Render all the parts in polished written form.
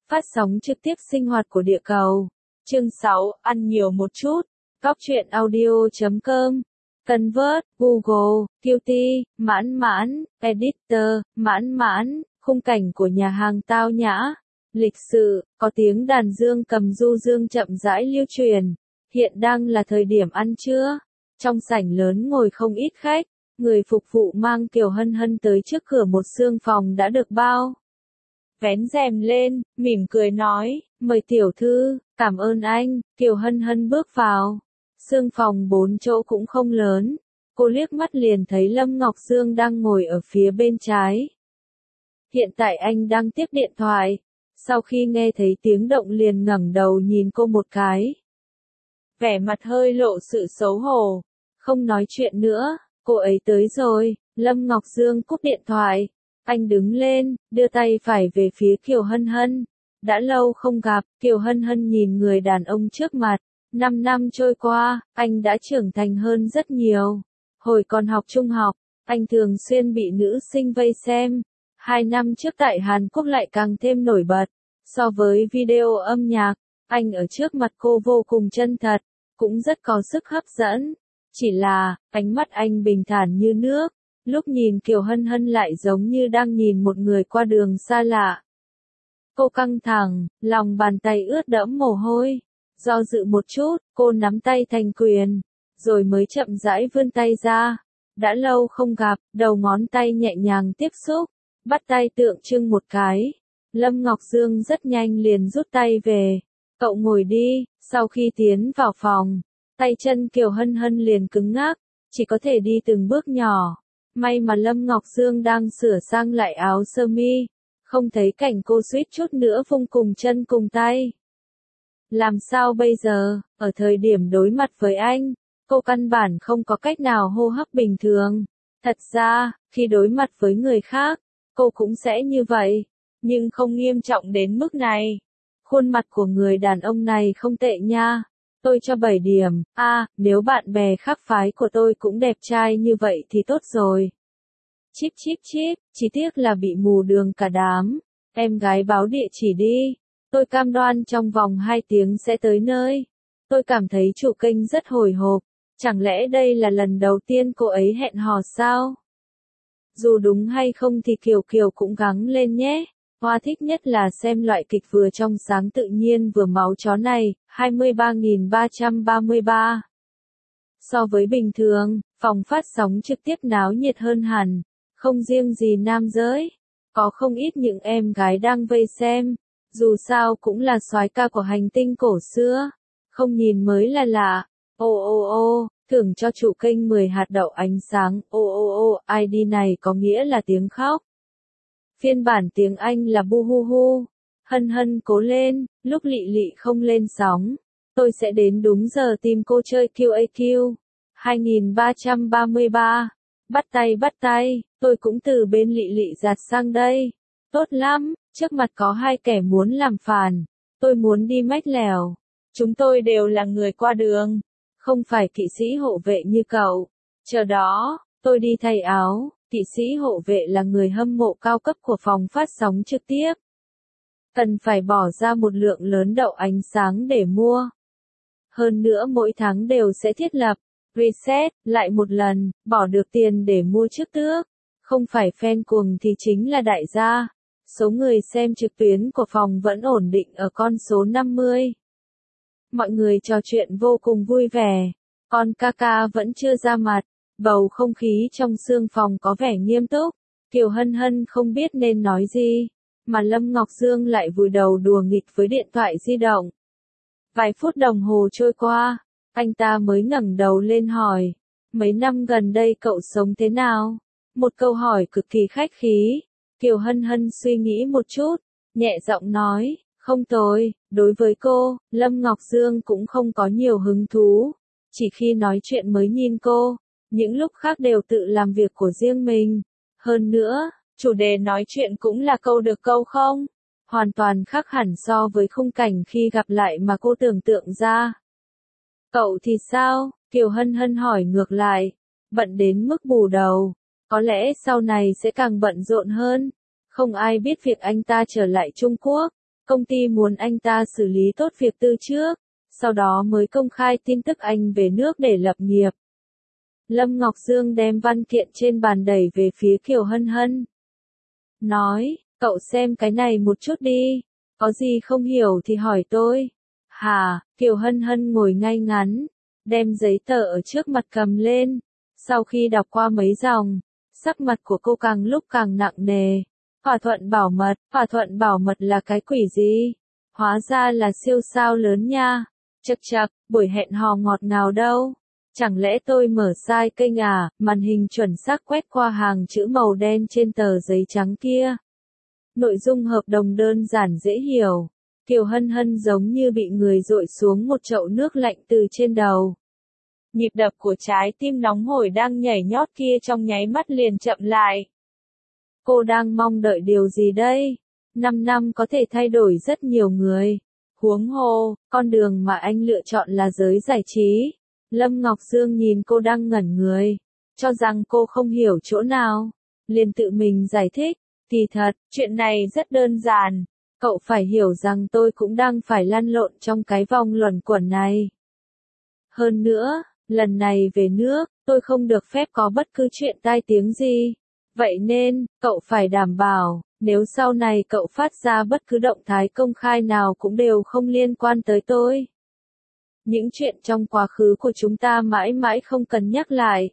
Phát sóng trực tiếp sinh hoạt của địa cầu. Chương 6, ăn nhiều một chút. Góc truyện audio.com. Convert, Google, Qt, mãn mãn, Editor, mãn mãn, khung cảnh của nhà hàng tao nhã. Lịch sự, có tiếng đàn dương cầm du dương chậm rãi lưu truyền. Hiện đang là thời điểm ăn trưa. Trong sảnh lớn ngồi không ít khách. Người phục vụ mang Kiều Hân Hân tới trước cửa một xương phòng đã được bao vén rèm lên, mỉm cười nói, mời tiểu thư, cảm ơn anh. Kiều Hân Hân bước vào. Xương phòng 4 chỗ cũng không lớn. Cô liếc mắt liền thấy Lâm Ngọc Dương đang ngồi ở phía bên trái. Hiện tại anh đang tiếp điện thoại. Sau khi nghe thấy tiếng động liền ngẩng đầu nhìn cô một cái. Vẻ mặt hơi lộ sự xấu hổ. Không nói chuyện nữa, cô ấy tới rồi. Lâm Ngọc Dương cúp điện thoại. Anh đứng lên, đưa tay phải về phía Kiều Hân Hân. Đã lâu không gặp, Kiều Hân Hân nhìn người đàn ông trước mặt. 5 năm trôi qua, anh đã trưởng thành hơn rất nhiều. Hồi còn học trung học, anh thường xuyên bị nữ sinh vây xem. 2 năm trước tại Hàn Quốc lại càng thêm nổi bật. So với video âm nhạc, anh ở trước mặt cô vô cùng chân thật, cũng rất có sức hấp dẫn. Chỉ là, ánh mắt anh bình thản như nước. Lúc nhìn Kiều Hân Hân lại giống như đang nhìn một người qua đường xa lạ. Cô căng thẳng, lòng bàn tay ướt đẫm mồ hôi. Do dự một chút, cô nắm tay thành quyền, rồi mới chậm rãi vươn tay ra. Đã lâu không gặp, đầu ngón tay nhẹ nhàng tiếp xúc, bắt tay tượng trưng một cái. Lâm Ngọc Dương rất nhanh liền rút tay về. Cậu ngồi đi. Sau khi tiến vào phòng, tay chân Kiều Hân Hân liền cứng ngắc, chỉ có thể đi từng bước nhỏ. May mà Lâm Ngọc Dương đang sửa sang lại áo sơ mi, không thấy cảnh cô suýt chút nữa vung cùng chân cùng tay. Làm sao bây giờ, ở thời điểm đối mặt với anh, cô căn bản không có cách nào hô hấp bình thường. Thật ra, khi đối mặt với người khác, cô cũng sẽ như vậy, nhưng không nghiêm trọng đến mức này. Khuôn mặt của người đàn ông này không tệ nha. Tôi cho 7 điểm, nếu bạn bè khác phái của tôi cũng đẹp trai như vậy thì tốt rồi. Chíp chíp chíp, chỉ tiếc là bị mù đường cả đám. Em gái báo địa chỉ đi. Tôi cam đoan trong vòng 2 tiếng sẽ tới nơi. Tôi cảm thấy chủ kênh rất hồi hộp. Chẳng lẽ đây là lần đầu tiên cô ấy hẹn hò sao? Dù đúng hay không thì Kiều Kiều cũng gắng lên nhé. Hoa thích nhất là xem loại kịch vừa trong sáng tự nhiên vừa máu chó này, 23.333. So với bình thường, phòng phát sóng trực tiếp náo nhiệt hơn hẳn, không riêng gì nam giới, có không ít những em gái đang vây xem, dù sao cũng là soái ca của hành tinh cổ xưa, không nhìn mới là lạ. Thưởng cho chủ kênh 10 hạt đậu ánh sáng, ID này có nghĩa là tiếng khóc. Phiên bản tiếng Anh là bu hu hu. Hân Hân cố lên, lúc Lị Lị không lên sóng, tôi sẽ đến đúng giờ tìm cô chơi QAQ. 2333. Bắt tay, tôi cũng từ bên Lị Lị giạt sang đây. Tốt lắm, trước mặt có 2 kẻ muốn làm phản. Tôi muốn đi mách lèo. Chúng tôi đều là người qua đường, không phải kỵ sĩ hộ vệ như cậu. Chờ đó, tôi đi thay áo. Kỵ sĩ hộ vệ là người hâm mộ cao cấp của phòng phát sóng trực tiếp. Cần phải bỏ ra một lượng lớn đậu ánh sáng để mua. Hơn nữa mỗi tháng đều sẽ thiết lập, reset, lại một lần, bỏ được tiền để mua trước tước. Không phải fan cuồng thì chính là đại gia. Số người xem trực tuyến của phòng vẫn ổn định ở con số 50. Mọi người trò chuyện vô cùng vui vẻ. Còn Kaka vẫn chưa ra mặt. Bầu không khí trong xương phòng có vẻ nghiêm túc. Kiều Hân Hân không biết nên nói gì, mà Lâm Ngọc Dương lại vùi đầu đùa nghịch với điện thoại di động. Vài phút đồng hồ trôi qua, anh ta mới ngẩng đầu lên hỏi, mấy năm gần đây cậu sống thế nào? Một câu hỏi cực kỳ khách khí. Kiều Hân Hân suy nghĩ một chút, nhẹ giọng nói, không tồi. Đối với cô, Lâm Ngọc Dương cũng không có nhiều hứng thú, chỉ khi nói chuyện mới nhìn cô. Những lúc khác đều tự làm việc của riêng mình. Hơn nữa, chủ đề nói chuyện cũng là câu được câu không. Hoàn toàn khác hẳn so với khung cảnh khi gặp lại mà cô tưởng tượng ra. Cậu thì sao? Kiều Hân Hân hỏi ngược lại. Bận đến mức bù đầu. Có lẽ sau này sẽ càng bận rộn hơn. Không ai biết việc anh ta trở lại Trung Quốc. Công ty muốn anh ta xử lý tốt việc tư trước, sau đó mới công khai tin tức anh về nước để lập nghiệp. Lâm Ngọc Dương đem văn kiện trên bàn đẩy về phía Kiều Hân Hân. Nói, cậu xem cái này một chút đi, có gì không hiểu thì hỏi tôi. Hả, Kiều Hân Hân ngồi ngay ngắn, đem giấy tờ ở trước mặt cầm lên. Sau khi đọc qua mấy dòng, sắc mặt của cô càng lúc càng nặng nề. Thỏa thuận bảo mật là cái quỷ gì? Hóa ra là siêu sao lớn nha. Chậc chậc, buổi hẹn hò ngọt ngào đâu? Chẳng lẽ tôi mở sai kênh à? Màn hình chuẩn xác quét qua hàng chữ màu đen trên tờ giấy trắng kia. Nội dung hợp đồng đơn giản dễ hiểu. Kiều Hân Hân giống như bị người dội xuống một chậu nước lạnh từ trên đầu. Nhịp đập của trái tim nóng hổi đang nhảy nhót kia trong nháy mắt liền chậm lại. Cô đang mong đợi điều gì đây? 5 năm có thể thay đổi rất nhiều người. Huống hồ, con đường mà anh lựa chọn là giới giải trí. Lâm Ngọc Dương nhìn cô đang ngẩn người, cho rằng cô không hiểu chỗ nào. Liền tự mình giải thích, kỳ thật, chuyện này rất đơn giản. Cậu phải hiểu rằng tôi cũng đang phải lăn lộn trong cái vòng luẩn quẩn này. Hơn nữa, lần này về nước, tôi không được phép có bất cứ chuyện tai tiếng gì. Vậy nên, cậu phải đảm bảo, nếu sau này cậu phát ra bất cứ động thái công khai nào cũng đều không liên quan tới tôi. Những chuyện trong quá khứ của chúng ta mãi mãi không cần nhắc lại.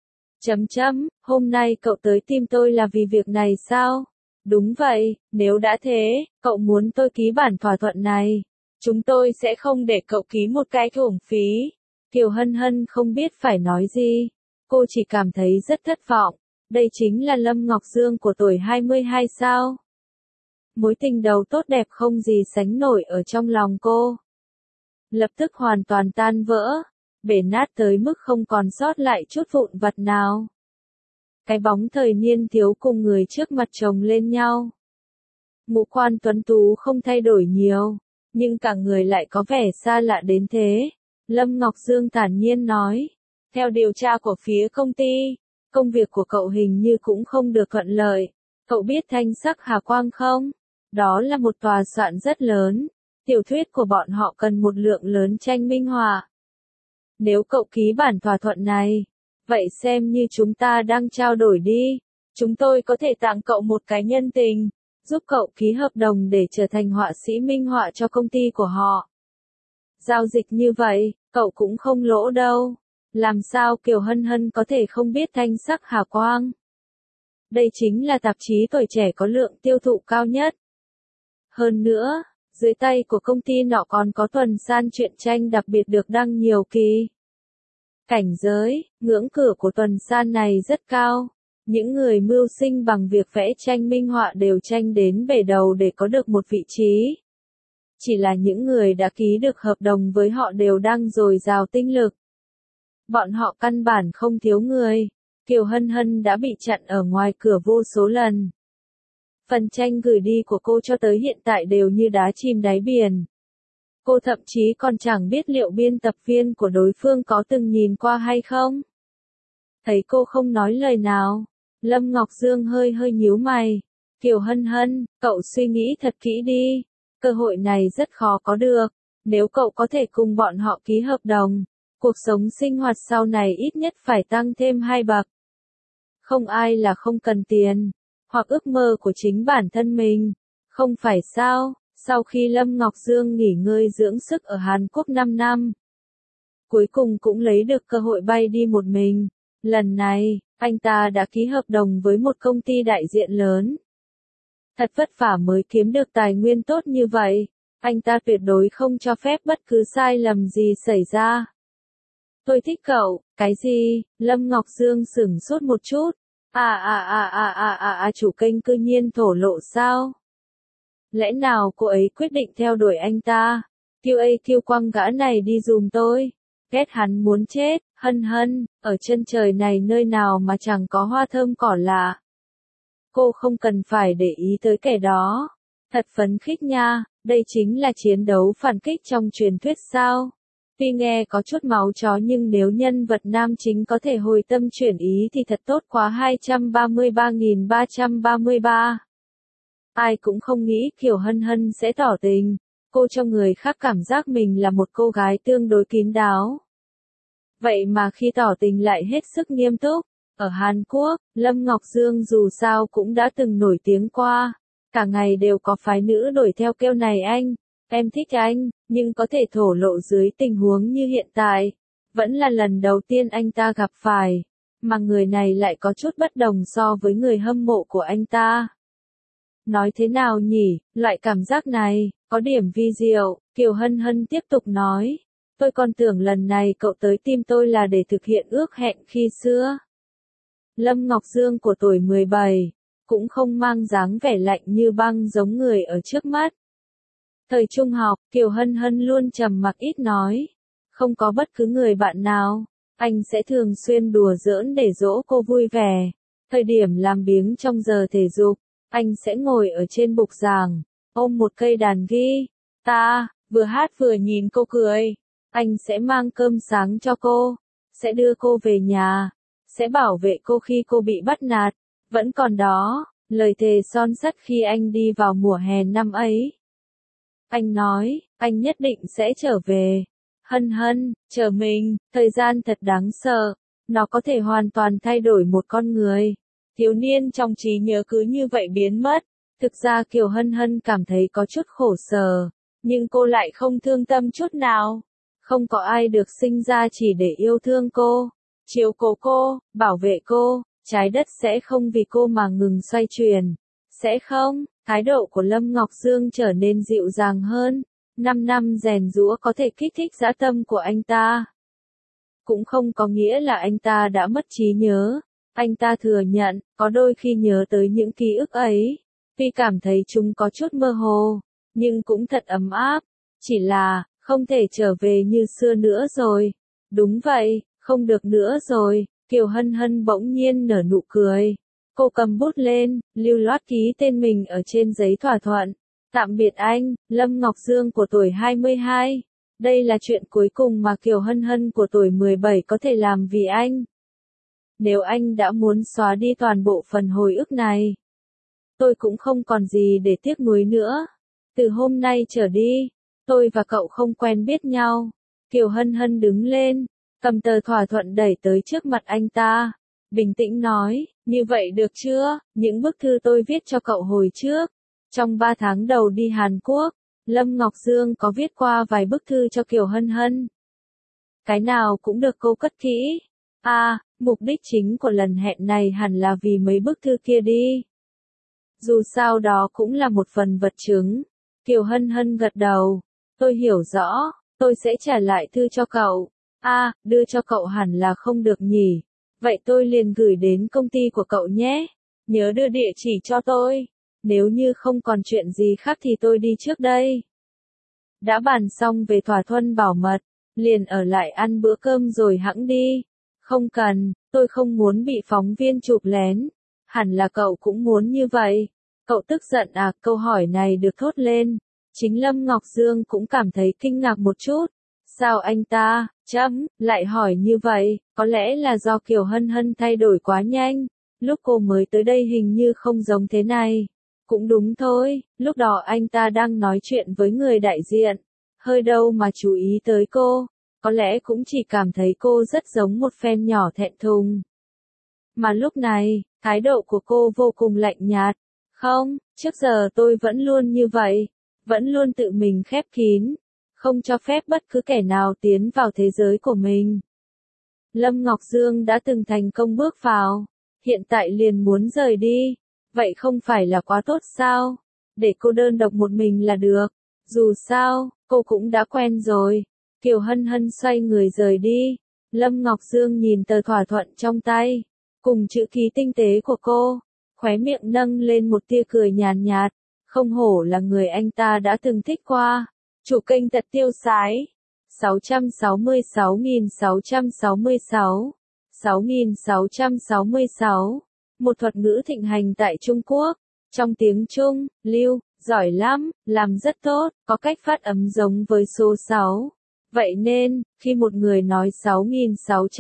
Hôm nay cậu tới tìm tôi là vì việc này sao? Đúng vậy, nếu đã thế, cậu muốn tôi ký bản thỏa thuận này. Chúng tôi sẽ không để cậu ký một cái uổng phí. Kiều Hân Hân không biết phải nói gì. Cô chỉ cảm thấy rất thất vọng. Đây chính là Lâm Ngọc Dương của tuổi 22 sao? Mối tình đầu tốt đẹp không gì sánh nổi ở trong lòng cô. Lập tức hoàn toàn tan vỡ, bể nát tới mức không còn sót lại chút vụn vặt nào. Cái bóng thời niên thiếu cùng người trước mặt chồng lên nhau. Ngũ quan tuấn tú không thay đổi nhiều, nhưng cả người lại có vẻ xa lạ đến thế. Lâm Ngọc Dương thản nhiên nói, theo điều tra của phía công ty, công việc của cậu hình như cũng không được thuận lợi. Cậu biết Thanh Sắc Hà Quang không? Đó là một tòa soạn rất lớn. Tiểu thuyết của bọn họ cần một lượng lớn tranh minh họa. Nếu cậu ký bản thỏa thuận này, vậy xem như chúng ta đang trao đổi đi. Chúng tôi có thể tặng cậu một cái nhân tình, giúp cậu ký hợp đồng để trở thành họa sĩ minh họa cho công ty của họ. Giao dịch như vậy, cậu cũng không lỗ đâu. Làm sao Kiều Hân Hân có thể không biết Thanh Sắc Hà Quang? Đây chính là tạp chí tuổi trẻ có lượng tiêu thụ cao nhất. Hơn nữa, dưới tay của công ty nọ còn có tuần san truyện tranh đặc biệt được đăng nhiều kỳ. Cảnh giới, ngưỡng cửa của tuần san này rất cao. Những người mưu sinh bằng việc vẽ tranh minh họa đều tranh đến bể đầu để có được một vị trí. Chỉ là những người đã ký được hợp đồng với họ đều đang dồi dào tinh lực. Bọn họ căn bản không thiếu người. Kiều Hân Hân đã bị chặn ở ngoài cửa vô số lần. Phần tranh gửi đi của cô cho tới hiện tại đều như đá chìm đáy biển. Cô thậm chí còn chẳng biết liệu biên tập viên của đối phương có từng nhìn qua hay không. Thấy cô không nói lời nào, Lâm Ngọc Dương hơi nhíu mày. Kiều Hân Hân, cậu suy nghĩ thật kỹ đi. Cơ hội này rất khó có được. Nếu cậu có thể cùng bọn họ ký hợp đồng, cuộc sống sinh hoạt sau này ít nhất phải tăng thêm 2 bậc. Không ai là không cần tiền, hoặc ước mơ của chính bản thân mình. Không phải sao? Sau khi Lâm Ngọc Dương nghỉ ngơi dưỡng sức ở Hàn Quốc 5 năm, cuối cùng cũng lấy được cơ hội bay đi một mình. Lần này, anh ta đã ký hợp đồng với một công ty đại diện lớn. Thật vất vả mới kiếm được tài nguyên tốt như vậy, anh ta tuyệt đối không cho phép bất cứ sai lầm gì xảy ra. Tôi thích cậu, cái gì? Lâm Ngọc Dương sửng sốt một chút. Chủ kênh cư nhiên thổ lộ sao? Lẽ nào cô ấy quyết định theo đuổi anh ta? QA quăng gã này đi giùm tôi. Ghét hắn muốn chết. Hân Hân, ở chân trời này nơi nào mà chẳng có hoa thơm cỏ lạ. Cô không cần phải để ý tới kẻ đó. Thật phấn khích nha, đây chính là chiến đấu phản kích trong truyền thuyết sao? Tuy nghe có chút máu chó nhưng nếu nhân vật nam chính có thể hồi tâm chuyển ý thì thật tốt quá. 233.333 Ai cũng không nghĩ Kiều Hân Hân sẽ tỏ tình. Cô cho người khác cảm giác mình là một cô gái tương đối kín đáo. Vậy mà khi tỏ tình lại hết sức nghiêm túc. Ở Hàn Quốc, Lâm Ngọc Dương dù sao cũng đã từng nổi tiếng qua. Cả ngày đều có phái nữ đuổi theo kêu này anh, em thích anh, nhưng có thể thổ lộ dưới tình huống như hiện tại. Vẫn là lần đầu tiên anh ta gặp phải. Mà người này lại có chút bất đồng so với người hâm mộ của anh ta. Nói thế nào nhỉ, loại cảm giác này, có điểm vi diệu, Kiều Hân Hân tiếp tục nói. Tôi còn tưởng lần này cậu tới tìm tôi là để thực hiện ước hẹn khi xưa. Lâm Ngọc Dương của tuổi 17, cũng không mang dáng vẻ lạnh như băng giống người ở trước mắt. Thời trung học, Kiều Hân Hân luôn trầm mặc ít nói. Không có bất cứ người bạn nào, anh sẽ thường xuyên đùa giỡn để dỗ cô vui vẻ. Thời điểm làm biếng trong giờ thể dục, anh sẽ ngồi ở trên bục giảng, ôm một cây đàn guitar, vừa hát vừa nhìn cô cười. Anh sẽ mang cơm sáng cho cô, sẽ đưa cô về nhà, sẽ bảo vệ cô khi cô bị bắt nạt. Vẫn còn đó, lời thề son sắt khi anh đi vào mùa hè năm ấy. Anh nói, anh nhất định sẽ trở về. Hân Hân, chờ mình, thời gian thật đáng sợ, nó có thể hoàn toàn thay đổi một con người. Thiếu niên trong trí nhớ cứ như vậy biến mất. Thực ra Kiều Hân Hân cảm thấy có chút khổ sở, nhưng cô lại không thương tâm chút nào. Không có ai được sinh ra chỉ để yêu thương cô, chiếu cố cô, bảo vệ cô. Trái đất sẽ không vì cô mà ngừng xoay chuyển. Sẽ không, thái độ của Lâm Ngọc Dương trở nên dịu dàng hơn. 5 năm rèn giũa có thể kích thích dã tâm của anh ta. Cũng không có nghĩa là anh ta đã mất trí nhớ. Anh ta thừa nhận, có đôi khi nhớ tới những ký ức ấy, tuy cảm thấy chúng có chút mơ hồ, nhưng cũng thật ấm áp. Chỉ là, không thể trở về như xưa nữa rồi. Đúng vậy, không được nữa rồi. Kiều Hân Hân bỗng nhiên nở nụ cười. Cô cầm bút lên, lưu loát ký tên mình ở trên giấy thỏa thuận. Tạm biệt anh, Lâm Ngọc Dương của tuổi 22. Đây là chuyện cuối cùng mà Kiều Hân Hân của tuổi 17 có thể làm vì anh. Nếu anh đã muốn xóa đi toàn bộ phần hồi ức này, tôi cũng không còn gì để tiếc nuối nữa. Từ hôm nay trở đi, tôi và cậu không quen biết nhau. Kiều Hân Hân đứng lên, cầm tờ thỏa thuận đẩy tới trước mặt anh ta. Bình tĩnh nói, như vậy được chưa, những bức thư tôi viết cho cậu hồi trước. Trong 3 tháng đầu đi Hàn Quốc, Lâm Ngọc Dương có viết qua vài bức thư cho Kiều Hân Hân. Cái nào cũng được cô cất kỹ. Mục đích chính của lần hẹn này hẳn là vì mấy bức thư kia đi. Dù sao đó cũng là một phần vật chứng. Kiều Hân Hân gật đầu. Tôi hiểu rõ, tôi sẽ trả lại thư cho cậu. Đưa cho cậu hẳn là không được nhỉ. Vậy tôi liền gửi đến công ty của cậu nhé. Nhớ đưa địa chỉ cho tôi. Nếu như không còn chuyện gì khác thì tôi đi trước đây. Đã bàn xong về thỏa thuận bảo mật, liền ở lại ăn bữa cơm rồi hẵng đi. Không cần, tôi không muốn bị phóng viên chụp lén. Hẳn là cậu cũng muốn như vậy. Cậu tức giận à? Câu hỏi này được thốt lên. Chính Lâm Ngọc Dương cũng cảm thấy kinh ngạc một chút. Sao anh ta, lại hỏi như vậy? Có lẽ là do Kiều Hân Hân thay đổi quá nhanh. Lúc cô mới tới đây hình như không giống thế này. Cũng đúng thôi, lúc đó anh ta đang nói chuyện với người đại diện. Hơi đâu mà chú ý tới cô. Có lẽ cũng chỉ cảm thấy cô rất giống một fan nhỏ thẹn thùng. Mà lúc này, thái độ của cô vô cùng lạnh nhạt. Không, trước giờ tôi vẫn luôn như vậy. Vẫn luôn tự mình khép kín. Không cho phép bất cứ kẻ nào tiến vào thế giới của mình. Lâm Ngọc Dương đã từng thành công bước vào. Hiện tại liền muốn rời đi. Vậy không phải là quá tốt sao? Để cô đơn độc một mình là được. Dù sao, cô cũng đã quen rồi. Kiều Hân Hân xoay người rời đi. Lâm Ngọc Dương nhìn tờ thỏa thuận trong tay, cùng chữ ký tinh tế của cô, khóe miệng nâng lên một tia cười nhàn nhạt. Không hổ là người anh ta đã từng thích qua. Chủ kênh Tật Tiêu Sái 666.666 6.666. Một thuật ngữ thịnh hành tại Trung Quốc. Trong tiếng Trung, Lưu, giỏi lắm, làm rất tốt, có cách phát âm giống với số 6. Vậy nên, khi một người nói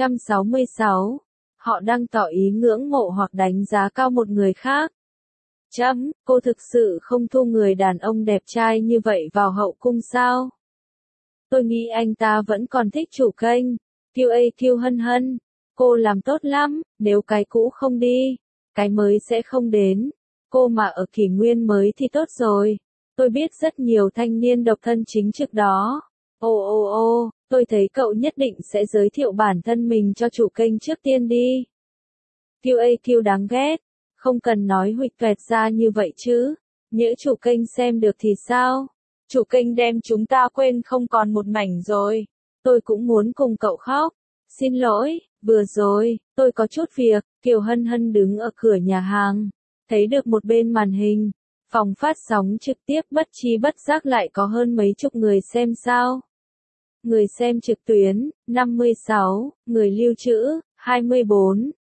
6.666, họ đang tỏ ý ngưỡng mộ hoặc đánh giá cao một người khác. Chấm, cô thực sự không thu người đàn ông đẹp trai như vậy vào hậu cung sao? Tôi nghĩ anh ta vẫn còn thích chủ kênh. QAQ hân hân. Cô làm tốt lắm, nếu cái cũ không đi, cái mới sẽ không đến. Cô mà ở kỷ nguyên mới thì tốt rồi. Tôi biết rất nhiều thanh niên độc thân chính trực đó. Ồ, tôi thấy cậu nhất định sẽ giới thiệu bản thân mình cho chủ kênh trước tiên đi. QAQ đáng ghét. Không cần nói huỵch toẹt ra như vậy chứ. Nhỡ chủ kênh xem được thì sao? Chủ kênh đem chúng ta quên không còn một mảnh rồi. Tôi cũng muốn cùng cậu khóc. Xin lỗi, vừa rồi, tôi có chút việc. Kiều Hân Hân đứng ở cửa nhà hàng. Thấy được một bên màn hình. Phòng phát sóng trực tiếp bất chi bất giác lại có hơn mấy chục người xem sao. Người xem trực tuyến, 56, người lưu trữ, 24,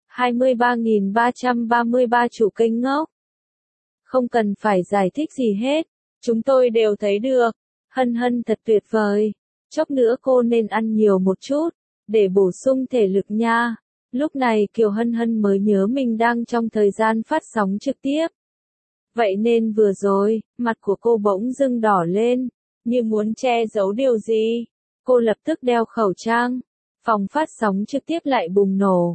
23.333 chủ kênh ngốc. Không cần phải giải thích gì hết, chúng tôi đều thấy được. Hân Hân thật tuyệt vời. Chốc nữa cô nên ăn nhiều một chút, để bổ sung thể lực nha. Lúc này Kiều Hân Hân mới nhớ mình đang trong thời gian phát sóng trực tiếp. Vậy nên vừa rồi, mặt của cô bỗng dưng đỏ lên, như muốn che giấu điều gì. Cô lập tức đeo khẩu trang. Phòng phát sóng trực tiếp lại bùng nổ.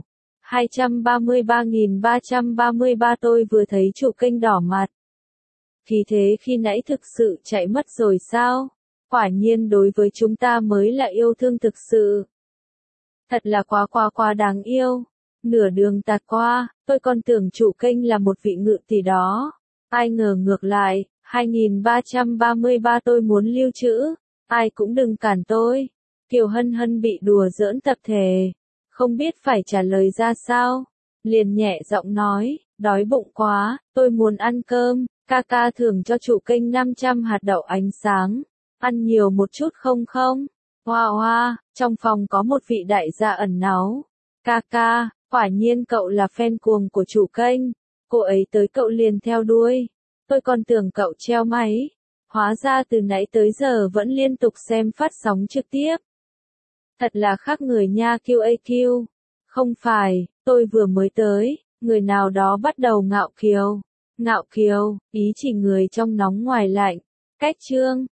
233.333 tôi vừa thấy chủ kênh đỏ mặt. Thì thế khi nãy thực sự chạy mất rồi sao? Quả nhiên đối với chúng ta mới là yêu thương thực sự. Thật là quá đáng yêu. Nửa đường tạt qua, tôi còn tưởng chủ kênh là một vị ngự tỷ đó. Ai ngờ ngược lại, 2333 tôi muốn lưu trữ. Ai cũng đừng cản tôi. Kiều Hân Hân bị đùa giỡn tập thể. Không biết phải trả lời ra sao. Liền nhẹ giọng nói, đói bụng quá, tôi muốn ăn cơm. Ca thưởng cho chủ kênh 500 hạt đậu ánh sáng. Ăn nhiều một chút không không? Hoa, trong phòng có một vị đại gia ẩn náu. Ca, quả nhiên cậu là fan cuồng của chủ kênh. Cô ấy tới cậu liền theo đuôi. Tôi còn tưởng cậu treo máy. Hóa ra từ nãy tới giờ vẫn liên tục xem phát sóng trực tiếp. Thật là khác người nha QAQ. Không phải, tôi vừa mới tới, người nào đó bắt đầu ngạo kiều. Ngạo kiều, ý chỉ người trong nóng ngoài lạnh. Cách chương.